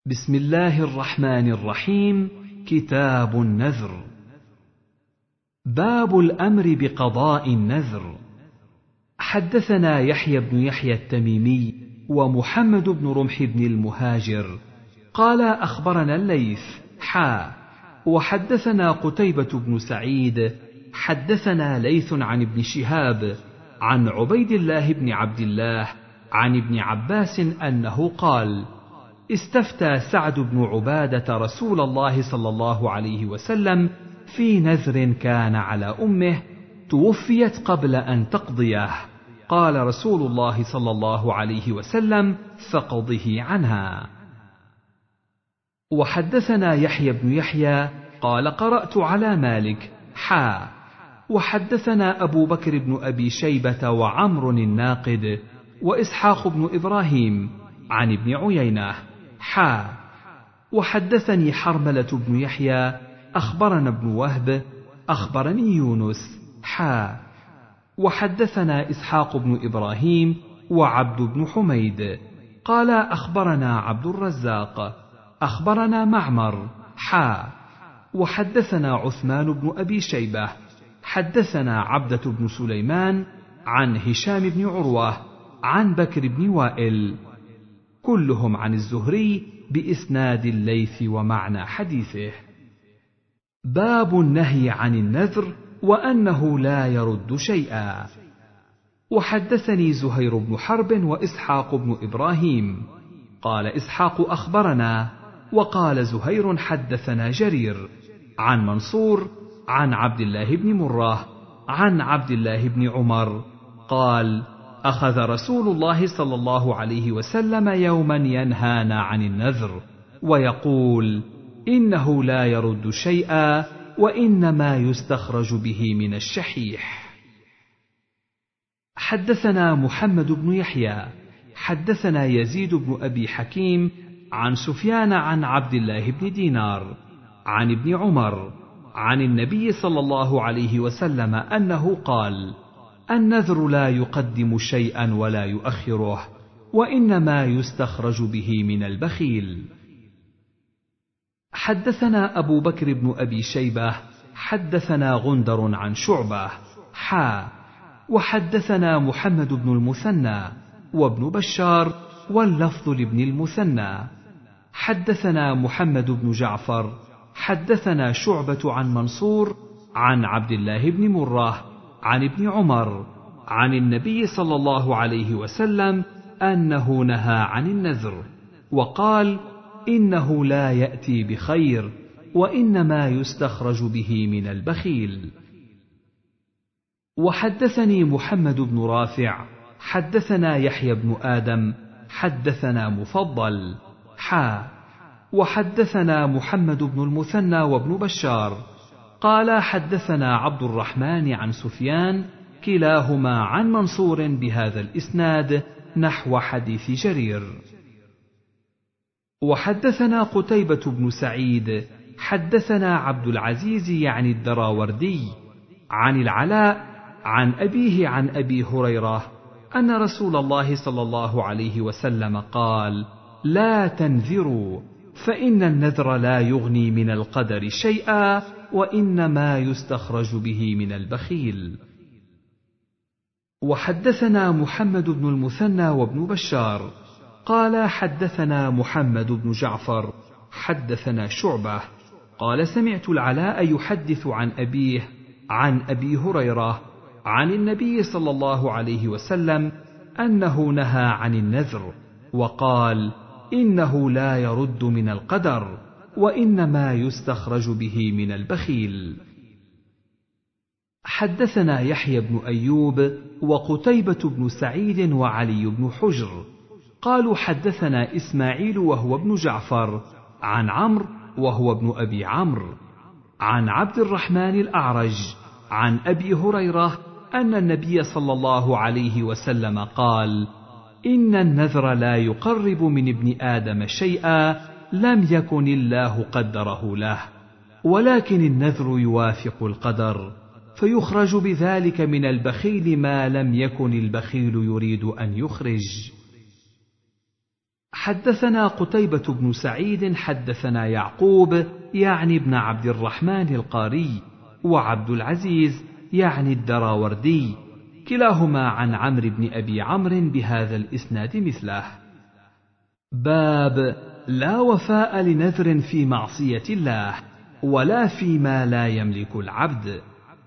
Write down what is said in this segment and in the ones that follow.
بسم الله الرحمن الرحيم. كتاب النذر. باب الأمر بقضاء النذر. حدثنا يحيى بن يحيى التميمي ومحمد بن رمح بن المهاجر قال أخبرنا الليث وحدثنا قتيبة بن سعيد حدثنا ليث عن ابن شهاب عن عبيد الله بن عبد الله عن ابن عباس أنه قال: استفتى سعد بن عبادة رسول الله صلى الله عليه وسلم في نذر كان على أمه توفيت قبل أن تقضيه، قال رسول الله صلى الله عليه وسلم: فقضه عنها. وحدثنا يحيى بن يحيى قال قرأت على مالك وحدثنا أبو بكر بن أبي شيبة وعمر الناقد وإسحاق بن إبراهيم عن ابن عيينة وحدثني حرملة بن يحيى أخبرنا ابن وهب أخبرني يونس وحدثنا إسحاق بن إبراهيم وعبد بن حميد قال أخبرنا عبد الرزاق أخبرنا معمر وحدثنا عثمان بن أبي شيبة حدثنا عبدة بن سليمان عن هشام بن عروة عن بكر بن وائل كلهم عن الزهري بإسناد الليث ومعنى حديثه. باب النهي عن النذر وأنه لا يرد شيئا. وحدثني زهير بن حرب وإسحاق بن إبراهيم قال إسحاق أخبرنا وقال زهير حدثنا جرير عن منصور عن عبد الله بن مرة عن عبد الله بن عمر قال: أخذ رسول الله صلى الله عليه وسلم يوما ينهانا عن النذر ويقول: إنه لا يرد شيئا وإنما يستخرج به من الشحيح. حدثنا محمد بن يحيى حدثنا يزيد بن أبي حكيم عن سفيان عن عبد الله بن دينار عن ابن عمر عن النبي صلى الله عليه وسلم أنه قال: النذر لا يقدم شيئا ولا يؤخره وإنما يستخرج به من البخيل. حدثنا أبو بكر بن أبي شيبة حدثنا غندر عن شعبة وحدثنا محمد بن المثنى وابن بشار واللفظ لابن المثنى حدثنا محمد بن جعفر حدثنا شعبة عن منصور عن عبد الله بن مرة عن ابن عمر عن النبي صلى الله عليه وسلم أنه نهى عن النذر وقال: إنه لا يأتي بخير وإنما يستخرج به من البخيل. وحدثني محمد بن رافع حدثنا يحيى بن آدم حدثنا مفضل وحدثنا محمد بن المثنى وابن بشار قال حدثنا عبد الرحمن عن سفيان كلاهما عن منصور بهذا الإسناد نحو حديث جرير. وحدثنا قتيبة بن سعيد حدثنا عبد العزيز يعني الدراوردي عن العلاء عن أبيه عن أبي هريرة أن رسول الله صلى الله عليه وسلم قال: لا تنذروا فإن النذر لا يغني من القدر شيئا وإنما يستخرج به من البخيل. وحدثنا محمد بن المثنى وابن بشار قال حدثنا محمد بن جعفر حدثنا شعبة قال سمعت العلاء يحدث عن أبيه عن أبي هريرة عن النبي صلى الله عليه وسلم أنه نهى عن النذر وقال: إنه لا يرد من القدر وإنما يستخرج به من البخيل. حدثنا يحيى بن أيوب وقتيبة بن سعيد وعلي بن حجر قالوا حدثنا إسماعيل وهو ابن جعفر عن عمرو وهو ابن أبي عمرو عن عبد الرحمن الأعرج عن أبي هريرة أن النبي صلى الله عليه وسلم قال: إن النذر لا يقرب من ابن آدم شيئا لم يكن الله قدره له، ولكن النذر يوافق القدر، فيخرج بذلك من البخيل ما لم يكن البخيل يريد أن يخرج. حدثنا قتيبة بن سعيد حدثنا يعقوب يعني ابن عبد الرحمن القاري، وعبد العزيز يعني الدراوردي، كلاهما عن عمرو بن أبي عمرو بهذا الإسناد مثله. باب لا وفاء لنذر في معصية الله ولا فيما لا يملك العبد.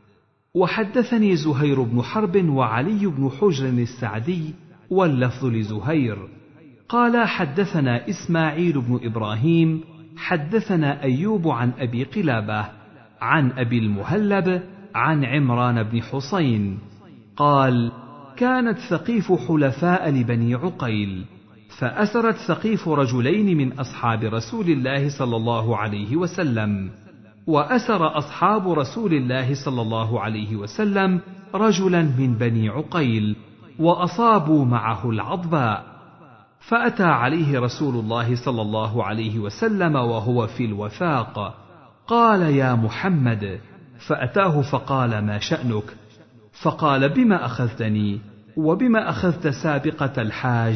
وحدثني زهير بن حرب وعلي بن حجر السعدي واللفظ لزهير قال حدثنا إسماعيل بن إبراهيم حدثنا أيوب عن أبي قلابة عن أبي المهلب عن عمران بن حسين قال كانت ثقيف حلفاء لبني عقيل، فأسرت ثقيف رجلين من أصحاب رسول الله صلى الله عليه وسلم، وأسر أصحاب رسول الله صلى الله عليه وسلم رجلا من بني عقيل، وأصابوا معه العضباء، فأتى عليه رسول الله صلى الله عليه وسلم وهو في الوثاق، قال يا محمد، فأتاه فقال ما شأنك؟ فقال بما أخذتني وبما أخذت سابقة الحاج؟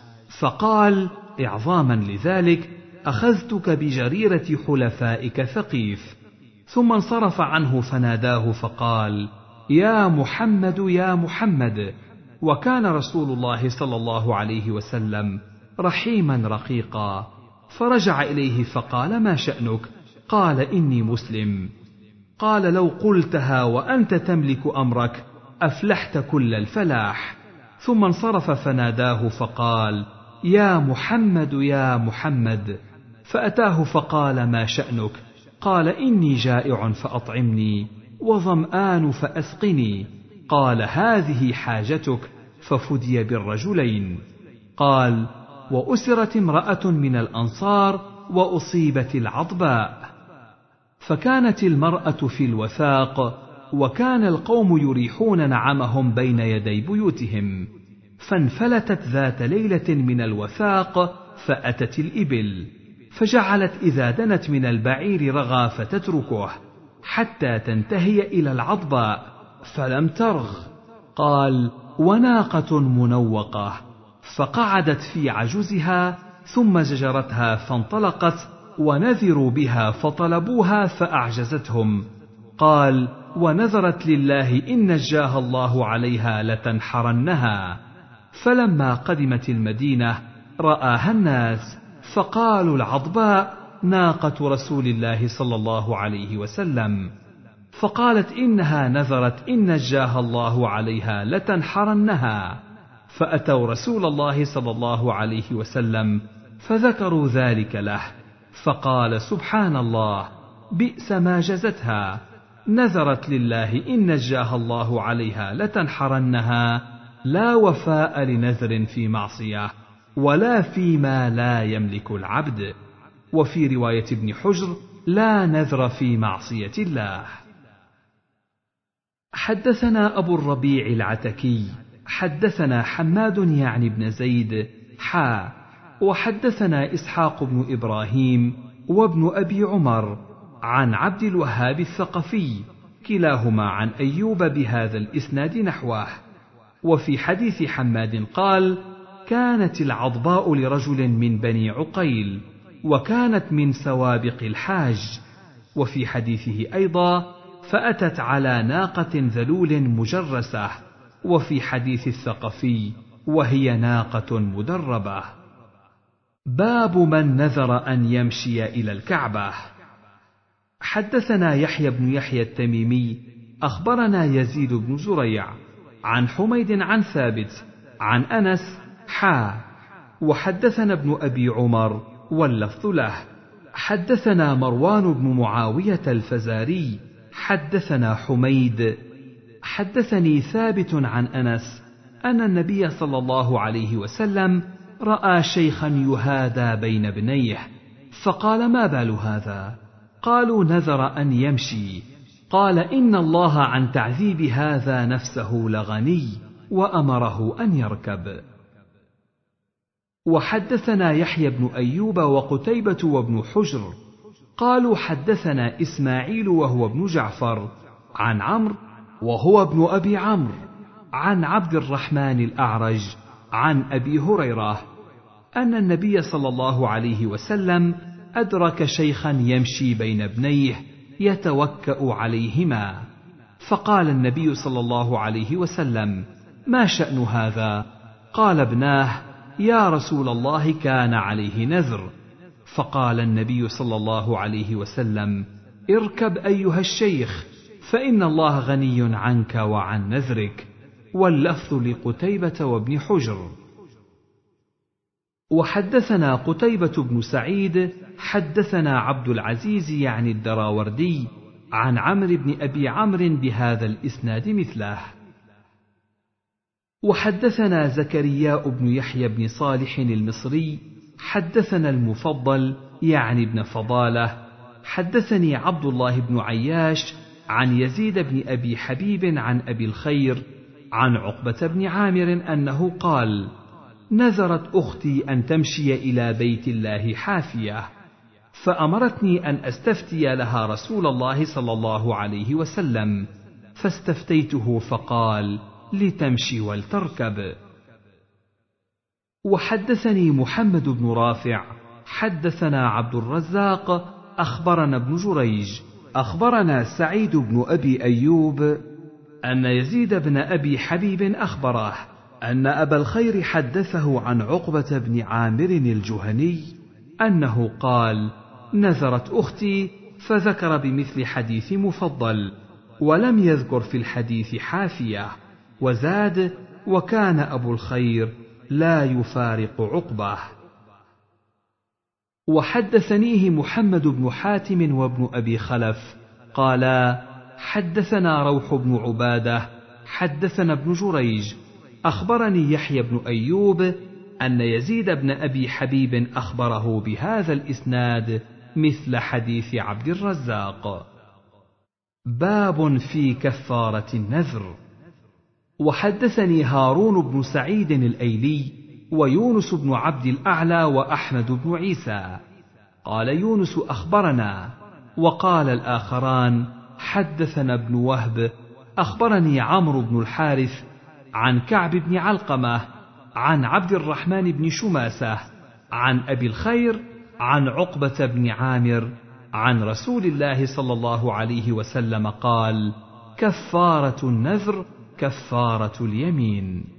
فقال إعظاما لذلك أخذتك بجريرة حلفائك ثقيف. ثم انصرف عنه فناداه فقال يا محمد يا محمد، وكان رسول الله صلى الله عليه وسلم رحيما رقيقا، فرجع إليه فقال ما شأنك؟ قال إني مسلم. قال لو قلتها وأنت تملك أمرك أفلحت كل الفلاح. ثم انصرف فناداه فقال يا محمد يا محمد، فأتاه فقال ما شأنك؟ قال إني جائع فأطعمني وظمآن فأسقني. قال هذه حاجتك، ففدي بالرجلين. قال وأسرت امرأة من الأنصار وأصيبت العضباء، فكانت المرأة في الوثاق، وكان القوم يريحون نعمهم بين يدي بيوتهم، فانفلتت ذات ليلة من الوثاق فأتت الإبل، فجعلت إذا دنت من البعير رغى فتتركه حتى تنتهي إلى العضباء فلم ترغ. قال وناقة منوقة، فقعدت في عجزها ثم زجرتها فانطلقت، ونذروا بها فطلبوها فأعجزتهم. قال ونذرت لله إن نجاها الله عليها لتنحرنها. فلما قدمت المدينة رآها الناس فقالوا العضباء ناقة رسول الله صلى الله عليه وسلم، فقالت إنها نذرت إن نجاها الله عليها لتنحرنها. فأتوا رسول الله صلى الله عليه وسلم فذكروا ذلك له، فقال سبحان الله، بئس ما جزتها، نذرت لله إن نجاها الله عليها لتنحرنها، لا وفاء لنذر في معصية ولا فيما لا يملك العبد. وفي رواية ابن حجر لا نذر في معصية الله. حدثنا أبو الربيع العتكي حدثنا حماد يعني بن زيد وحدثنا إسحاق بن إبراهيم وابن أبي عمر عن عبد الوهاب الثقفي كلاهما عن أيوب بهذا الإسناد نحوه. وفي حديث حماد قال كانت العضباء لرجل من بني عقيل، وكانت من سوابق الحاج. وفي حديثه أيضا فأتت على ناقة ذلول مجرسة. وفي حديث الثقفي وهي ناقة مدربة. باب من نذر أن يمشي إلى الكعبة. حدثنا يحيى بن يحيى التميمي أخبرنا يزيد بن زريع عن حميد عن ثابت عن أنس وحدثنا ابن أبي عمر واللفظ له. حدثنا مروان بن معاوية الفزاري حدثنا حميد حدثني ثابت عن أنس أن النبي صلى الله عليه وسلم رأى شيخا يهادى بين ابنيه، فقال ما بال هذا؟ قالوا نذر أن يمشي. قال إن الله عن تعذيب هذا نفسه لغني، وأمره أن يركب. وحدثنا يحيى بن أيوب وقتيبة وابن حجر قالوا حدثنا إسماعيل وهو ابن جعفر عن عمرو وهو ابن أبي عمرو عن عبد الرحمن الأعرج عن أبي هريرة أن النبي صلى الله عليه وسلم أدرك شيخا يمشي بين ابنيه يتوكأ عليهما، فقال النبي صلى الله عليه وسلم: ما شأن هذا؟ قال ابناه: يا رسول الله كان عليه نذر. فقال النبي صلى الله عليه وسلم: اركب أيها الشيخ، فإن الله غني عنك وعن نذرك. واللفظ لقتيبة وابن حجر. وحدثنا قتيبة بن سعيد حدثنا عبد العزيز يعني الدراوردي عن عمرو بن أبي عمرو بهذا الإسناد مثله. وحدثنا زكريا بن يحيى بن صالح المصري حدثنا المفضل يعني ابن فضالة حدثني عبد الله بن عياش عن يزيد بن أبي حبيب عن أبي الخير عن عقبة بن عامر أنه قال: نذرت أختي أن تمشي إلى بيت الله حافية، فأمرتني أن أستفتي لها رسول الله صلى الله عليه وسلم، فاستفتيته فقال: لتمشي ولتركب. وحدثني محمد بن رافع حدثنا عبد الرزاق أخبرنا ابن جريج أخبرنا سعيد بن أبي أيوب أن يزيد بن أبي حبيب أخبره أن أبا الخير حدثه عن عقبة بن عامر الجهني أنه قال: نذرت أختي، فذكر بمثل حديث مفضل، ولم يذكر في الحديث حافية، وزاد: وكان أبو الخير لا يفارق عقبة. وحدثنيه محمد بن حاتم وابن أبي خلف قالا: حدثنا روح بن عبادة حدثنا ابن جريج أخبرني يحيى بن أيوب أن يزيد بن أبي حبيب أخبره بهذا الإسناد مثل حديث عبد الرزاق. باب في كفارة النذر. وحدثني هارون بن سعيد الأيلي ويونس بن عبد الأعلى وأحمد بن عيسى قال يونس أخبرنا، وقال الآخران حدثنا ابن وهب أخبرني عمرو بن الحارث عن كعب بن علقمة عن عبد الرحمن بن شماسة عن أبي الخير عن عقبة بن عامر عن رسول الله صلى الله عليه وسلم قال: كفارة النذر كفارة اليمين.